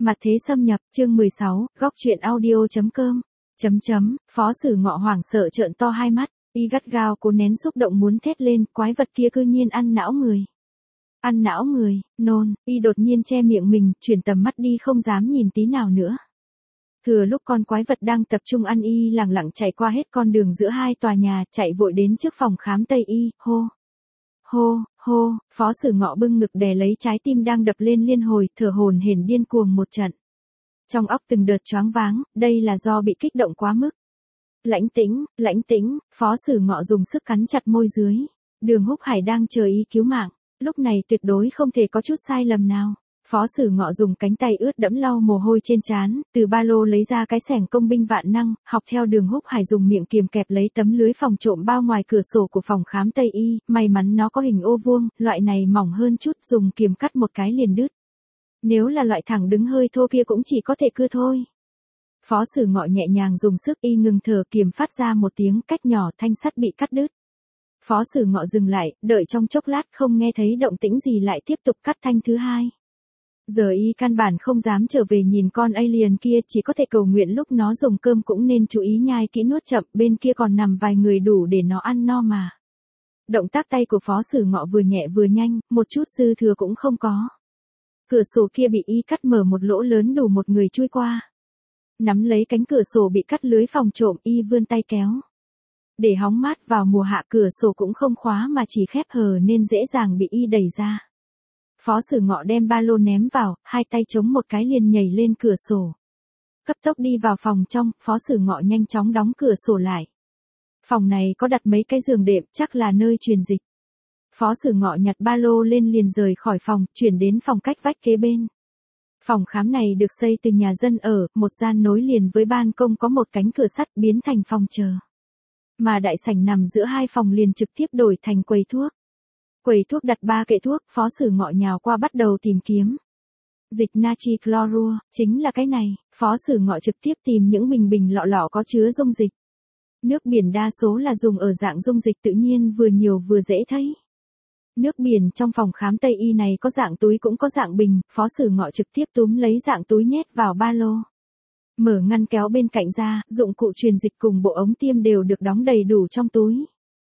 Mặt thế xâm nhập, chương 16, góc truyện audio.com. Phó Sử Ngọ hoảng sợ trợn to hai mắt, y gắt gao cố nén xúc động muốn thét lên, quái vật kia cư nhiên ăn não người. Ăn não người, nôn, y đột nhiên che miệng mình, chuyển tầm mắt đi không dám nhìn tí nào nữa. Thừa lúc con quái vật đang tập trung ăn y lẳng lặng chạy qua hết con đường giữa hai tòa nhà, chạy vội đến trước phòng khám Tây y, hô. Hô, hô, Phó Sử Ngọ bưng ngực đè lấy trái tim đang đập lên liên hồi, thở hổn hển điên cuồng một trận. Trong óc từng đợt choáng váng, đây là do bị kích động quá mức. Lãnh tĩnh, Phó Sử Ngọ dùng sức cắn chặt môi dưới. Đường Húc Hải đang chờ ý cứu mạng, lúc này tuyệt đối không thể có chút sai lầm nào. Phó Sử Ngọ dùng cánh tay ướt đẫm lau mồ hôi trên trán, từ ba lô lấy ra cái xẻng công binh vạn năng, học theo Đường Húc Hải dùng miệng kiềm kẹp lấy tấm lưới phòng trộm bao ngoài cửa sổ của phòng khám Tây y, may mắn nó có hình ô vuông, loại này mỏng hơn chút, dùng kiềm cắt một cái liền đứt. Nếu là loại thẳng đứng hơi thô kia cũng chỉ có thể cưa thôi. Phó Sử Ngọ nhẹ nhàng dùng sức y ngừng thở, kiềm phát ra một tiếng cách nhỏ, thanh sắt bị cắt đứt. Phó Sử Ngọ dừng lại, đợi trong chốc lát không nghe thấy động tĩnh gì lại tiếp tục cắt thanh thứ hai. Giờ y căn bản không dám trở về nhìn con alien kia, chỉ có thể cầu nguyện lúc nó dùng cơm cũng nên chú ý nhai kỹ nuốt chậm, bên kia còn nằm vài người đủ để nó ăn no mà. Động tác tay của Phó Sử Ngọ vừa nhẹ vừa nhanh, một chút dư thừa cũng không có. Cửa sổ kia bị y cắt mở một lỗ lớn đủ một người chui qua. Nắm lấy cánh cửa sổ bị cắt lưới phòng trộm, y vươn tay kéo. Để hóng mát vào mùa hạ, cửa sổ cũng không khóa mà chỉ khép hờ nên dễ dàng bị y đẩy ra. Phó Sử Ngọ đem ba lô ném vào, hai tay chống một cái liền nhảy lên cửa sổ. Cấp tốc đi vào phòng trong, Phó Sử Ngọ nhanh chóng đóng cửa sổ lại. Phòng này có đặt mấy cái giường đệm, chắc là nơi truyền dịch. Phó Sử Ngọ nhặt ba lô lên liền rời khỏi phòng, chuyển đến phòng cách vách kế bên. Phòng khám này được xây từ nhà dân ở, một gian nối liền với ban công có một cánh cửa sắt biến thành phòng chờ. Mà đại sảnh nằm giữa hai phòng liền trực tiếp đổi thành quầy thuốc. Quầy thuốc đặt 3 kệ thuốc, Phó Sử Ngọ nhào qua bắt đầu tìm kiếm. Dịch natri chlorua, chính là cái này, Phó Sử Ngọ trực tiếp tìm những bình lọ lọ có chứa dung dịch. Nước biển đa số là dùng ở dạng dung dịch tự nhiên vừa nhiều vừa dễ thấy. Nước biển trong phòng khám Tây y này có dạng túi cũng có dạng bình, Phó Sử Ngọ trực tiếp túm lấy dạng túi nhét vào ba lô. Mở ngăn kéo bên cạnh ra, dụng cụ truyền dịch cùng bộ ống tiêm đều được đóng đầy đủ trong túi.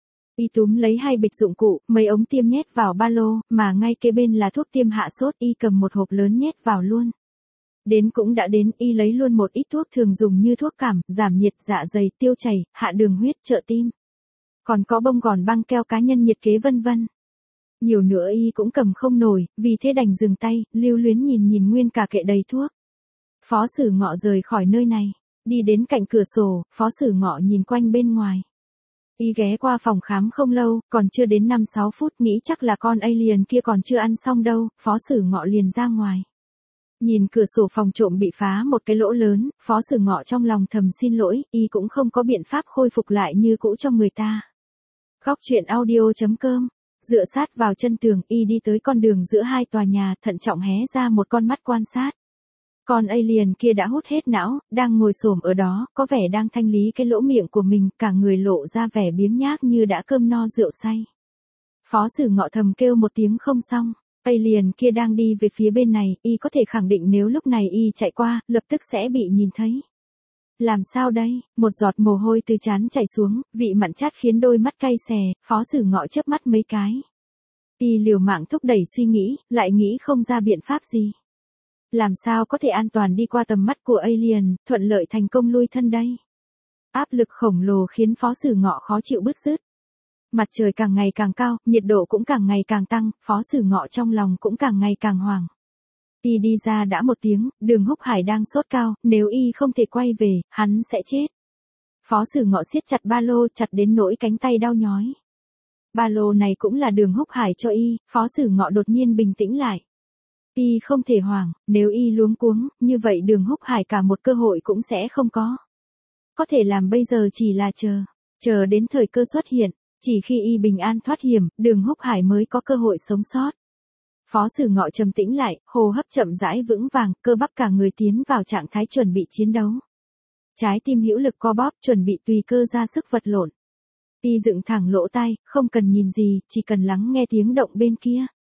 Y túm lấy 2 bịch dụng cụ, mấy ống tiêm nhét vào ba lô, mà ngay kế bên là thuốc tiêm hạ sốt, y cầm một hộp lớn nhét vào luôn. Đến cũng đã đến, y lấy luôn một ít thuốc thường dùng như thuốc cảm, giảm nhiệt, dạ dày, tiêu chảy, hạ đường huyết, trợ tim. Còn có bông gòn, băng keo cá nhân nhiệt kế vân vân. Nhiều nữa y cũng cầm không nổi, vì thế đành dừng tay, lưu luyến nhìn nguyên cả kệ đầy thuốc. Phó Sử Ngọ rời khỏi nơi này, đi đến cạnh cửa sổ, Phó Sử Ngọ nhìn quanh bên ngoài. Y ghé qua phòng khám không lâu, còn chưa đến 5-6 phút, nghĩ chắc là con alien kia còn chưa ăn xong đâu, Phó Sử Ngọ liền ra ngoài. Nhìn cửa sổ phòng trộm bị phá một cái lỗ lớn, Phó Sử Ngọ trong lòng thầm xin lỗi, y cũng không có biện pháp khôi phục lại như cũ cho người ta. Góc truyện audio.com. Dựa sát vào chân tường, y đi tới con đường giữa hai tòa nhà, thận trọng hé ra một con mắt quan sát. Con alien kia đã hút hết não, đang ngồi xổm ở đó, có vẻ đang thanh lý cái lỗ miệng của mình, cả người lộ ra vẻ biếng nhác như đã cơm no rượu say. Phó Sử Ngọ thầm kêu một tiếng không xong, alien kia đang đi về phía bên này, y có thể khẳng định nếu lúc này y chạy qua, lập tức sẽ bị nhìn thấy. Làm sao đây, một giọt mồ hôi từ trán chảy xuống, vị mặn chát khiến đôi mắt cay xè, Phó Sử Ngọ chớp mắt mấy cái. Y liều mạng thúc đẩy suy nghĩ, lại nghĩ không ra biện pháp gì. Làm sao có thể an toàn đi qua tầm mắt của alien, thuận lợi thành công lui thân đây? Áp lực khổng lồ khiến Phó Sử Ngọ khó chịu bứt rứt. Mặt trời càng ngày càng cao, nhiệt độ cũng càng ngày càng tăng, Phó Sử Ngọ trong lòng cũng càng ngày càng hoảng. Y đi ra đã một tiếng, Đường Húc Hải đang sốt cao, nếu y không thể quay về, hắn sẽ chết. Phó Sử Ngọ siết chặt ba lô, chặt đến nỗi cánh tay đau nhói. Ba lô này cũng là Đường Húc Hải cho y, Phó Sử Ngọ đột nhiên bình tĩnh lại. Y không thể hoảng, nếu y luống cuống, như vậy Đường Húc Hải cả một cơ hội cũng sẽ không có. Có thể làm bây giờ chỉ là chờ đến thời cơ xuất hiện, chỉ khi y bình an thoát hiểm, Đường Húc Hải mới có cơ hội sống sót. Phó Sử Ngọ trầm tĩnh lại, hô hấp chậm rãi vững vàng, cơ bắp cả người tiến vào trạng thái chuẩn bị chiến đấu. Trái tim hữu lực co bóp, chuẩn bị tùy cơ ra sức vật lộn. Y dựng thẳng lỗ tai, không cần nhìn gì, chỉ cần lắng nghe tiếng động bên kia.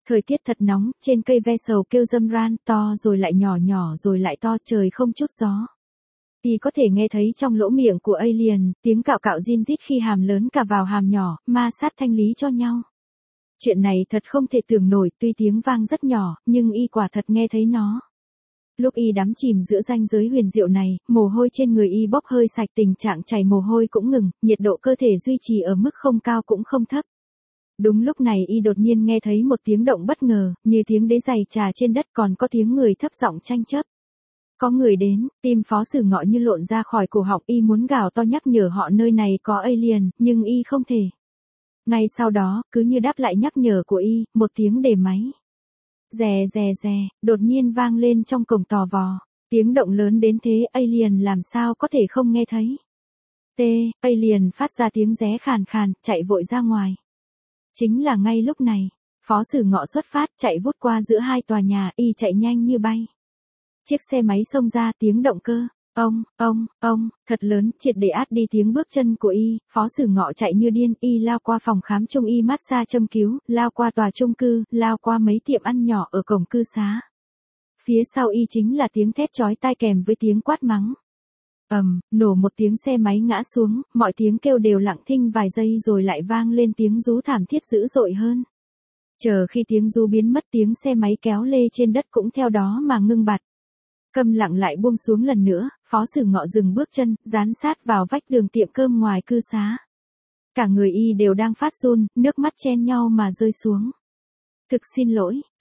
Thời tiết thật nóng, trên cây ve sầu kêu râm ran, to rồi lại nhỏ, nhỏ rồi lại to, trời không chút gió. Y có thể nghe thấy trong lỗ miệng của alien, tiếng cạo cạo rin rít khi hàm lớn cà vào hàm nhỏ, ma sát thanh lý cho nhau. Chuyện này thật không thể tưởng nổi, tuy tiếng vang rất nhỏ, nhưng Y quả thật nghe thấy nó. Lúc Y đắm chìm giữa ranh giới huyền diệu này, mồ hôi trên người Y bốc hơi sạch, tình trạng chảy mồ hôi cũng ngừng, nhiệt độ cơ thể duy trì ở mức không cao cũng không thấp. Đúng lúc này Y đột nhiên nghe thấy một tiếng động bất ngờ, như tiếng đế giày trà trên đất, còn có tiếng người thấp giọng tranh chấp. Có người đến, tim Phó Sử Ngọ như lộn ra khỏi cổ họng, Y muốn gào to nhắc nhở họ nơi này có alien, nhưng Y không thể. Ngay sau đó, cứ như đáp lại nhắc nhở của Y, một tiếng đề máy. Rè rè rè, đột nhiên vang lên trong cổng tò vò. Tiếng động lớn đến thế, alien làm sao có thể không nghe thấy. Alien phát ra tiếng ré khàn khàn, chạy vội ra ngoài. Chính là ngay lúc này, Phó Sử Ngọ xuất phát, chạy vút qua giữa hai tòa nhà, Y chạy nhanh như bay. Chiếc xe máy xông ra, tiếng động cơ, thật lớn, triệt để át đi tiếng bước chân của Y. Phó Sử Ngọ chạy như điên, Y lao qua phòng khám trung y massage châm cứu, lao qua tòa chung cư, lao qua mấy tiệm ăn nhỏ ở cổng cư xá. Phía sau Y chính là tiếng thét chói tai kèm với tiếng quát mắng. Nổ một tiếng, xe máy ngã xuống, mọi tiếng kêu đều lặng thinh vài giây rồi lại vang lên tiếng rú thảm thiết dữ dội hơn. Chờ khi tiếng rú biến mất, tiếng xe máy kéo lê trên đất cũng theo đó mà ngưng bặt. Câm lặng lại buông xuống lần nữa, Phó Sử Ngọ dừng bước chân, dán sát vào vách tường tiệm cơm ngoài cư xá. Cả người Y đều đang phát run, nước mắt chen nhau mà rơi xuống. Thực xin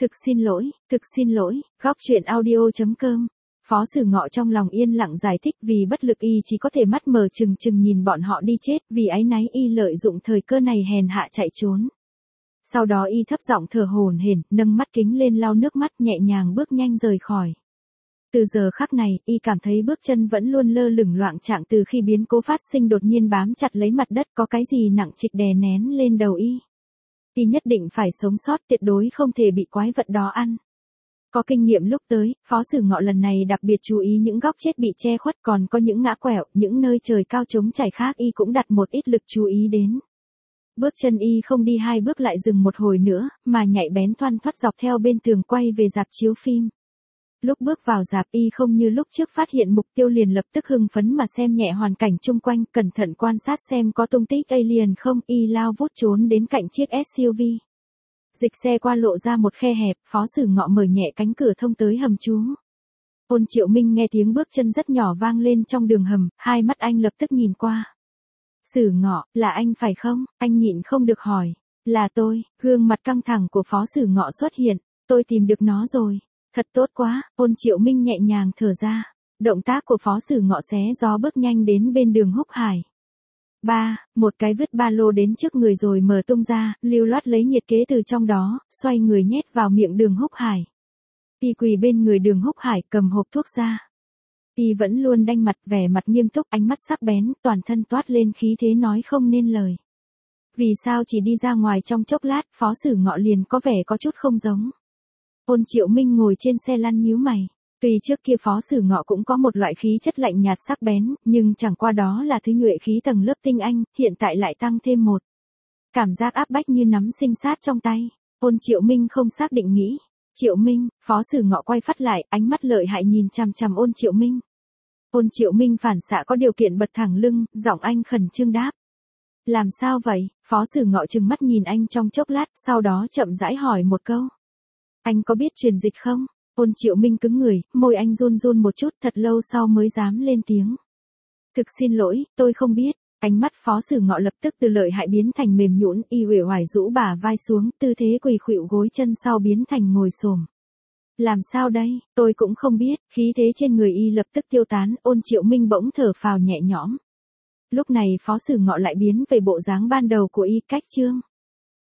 lỗi, Góc truyện audio.com. Phó Sử Ngọ trong lòng yên lặng giải thích, vì bất lực Y chỉ có thể mắt mờ trừng trừng nhìn bọn họ đi chết, vì áy náy Y lợi dụng thời cơ này hèn hạ chạy trốn. Sau đó Y thấp giọng thở hổn hển, nâng mắt kính lên lau nước mắt, nhẹ nhàng bước nhanh rời khỏi. Từ giờ khắc này, Y cảm thấy bước chân vẫn luôn lơ lửng loạng choạng, từ khi biến cố phát sinh đột nhiên bám chặt lấy mặt đất, có cái gì nặng trịch đè nén lên đầu Y. Y nhất định phải sống sót, tuyệt đối không thể bị quái vật đó ăn. Có kinh nghiệm lúc tới, Phó Sử Ngọ lần này đặc biệt chú ý những góc chết bị che khuất, còn có những ngã quẹo, những nơi trời cao trống trải khác Y cũng đặt một ít lực chú ý đến. Bước chân Y không đi hai bước lại dừng một hồi nữa, mà nhạy bén thoăn thoắt dọc theo bên tường quay về rạp chiếu phim. Lúc bước vào rạp, Y không như lúc trước phát hiện mục tiêu liền lập tức hưng phấn mà xem nhẹ hoàn cảnh chung quanh, cẩn thận quan sát xem có tung tích alien không. Y lao vút trốn đến cạnh chiếc SUV. Dịch xe qua lộ ra một khe hẹp, Phó Sử Ngọ mở nhẹ cánh cửa thông tới hầm trú. Ôn Triệu Minh nghe tiếng bước chân rất nhỏ vang lên trong đường hầm, hai mắt anh lập tức nhìn qua. Sử Ngọ, là anh phải không? Anh nhịn không được hỏi. Là tôi. Gương mặt căng thẳng của Phó Sử Ngọ xuất hiện. Tôi tìm được nó rồi. Thật tốt quá. Ôn Triệu Minh nhẹ nhàng thở ra. Động tác của Phó Sử Ngọ xé gió bước nhanh đến bên đường Húc Hải. Một cái vứt ba lô đến trước người rồi mở tung ra, lưu loát lấy nhiệt kế từ trong đó, xoay người nhét vào miệng đường Húc Hải. Y quỳ bên người đường Húc Hải, cầm hộp thuốc ra. Y vẫn luôn đanh mặt, vẻ mặt nghiêm túc, ánh mắt sắc bén, toàn thân toát lên khí thế nói không nên lời. Vì sao chỉ đi ra ngoài trong chốc lát, Phó Sử Ngọ liền có vẻ có chút không giống. Ôn Triệu Minh ngồi trên xe lăn nhíu mày. Tuy trước kia Phó Sử Ngọ cũng có một loại khí chất lạnh nhạt sắc bén, nhưng chẳng qua đó là thứ nhuệ khí tầng lớp tinh anh, hiện tại lại tăng thêm một. Cảm giác áp bách như nắm sinh sát trong tay. Ôn Triệu Minh không xác định nghĩ. Triệu Minh, Phó Sử Ngọ quay phát lại, ánh mắt lợi hại nhìn chằm chằm Ôn Triệu Minh. Ôn Triệu Minh phản xạ có điều kiện bật thẳng lưng, giọng anh khẩn trương đáp. Làm sao vậy? Phó Sử Ngọ trừng mắt nhìn anh trong chốc lát, sau đó chậm rãi hỏi một câu. Anh có biết truyền dịch không? Ôn Triệu Minh cứng người, môi anh run run một chút, thật lâu sau mới dám lên tiếng. Thực xin lỗi, tôi không biết. Ánh mắt Phó Sử Ngọ lập tức từ lợi hại biến thành mềm nhũn, Y uể oải rũ bả vai xuống, tư thế quỳ khuỵu gối chân sau biến thành ngồi xổm. Làm sao đây? Tôi cũng không biết. Khí thế trên người Y lập tức tiêu tán, Ôn Triệu Minh bỗng thở phào nhẹ nhõm. Lúc này Phó Sử Ngọ lại biến về bộ dáng ban đầu của Y, cách chương.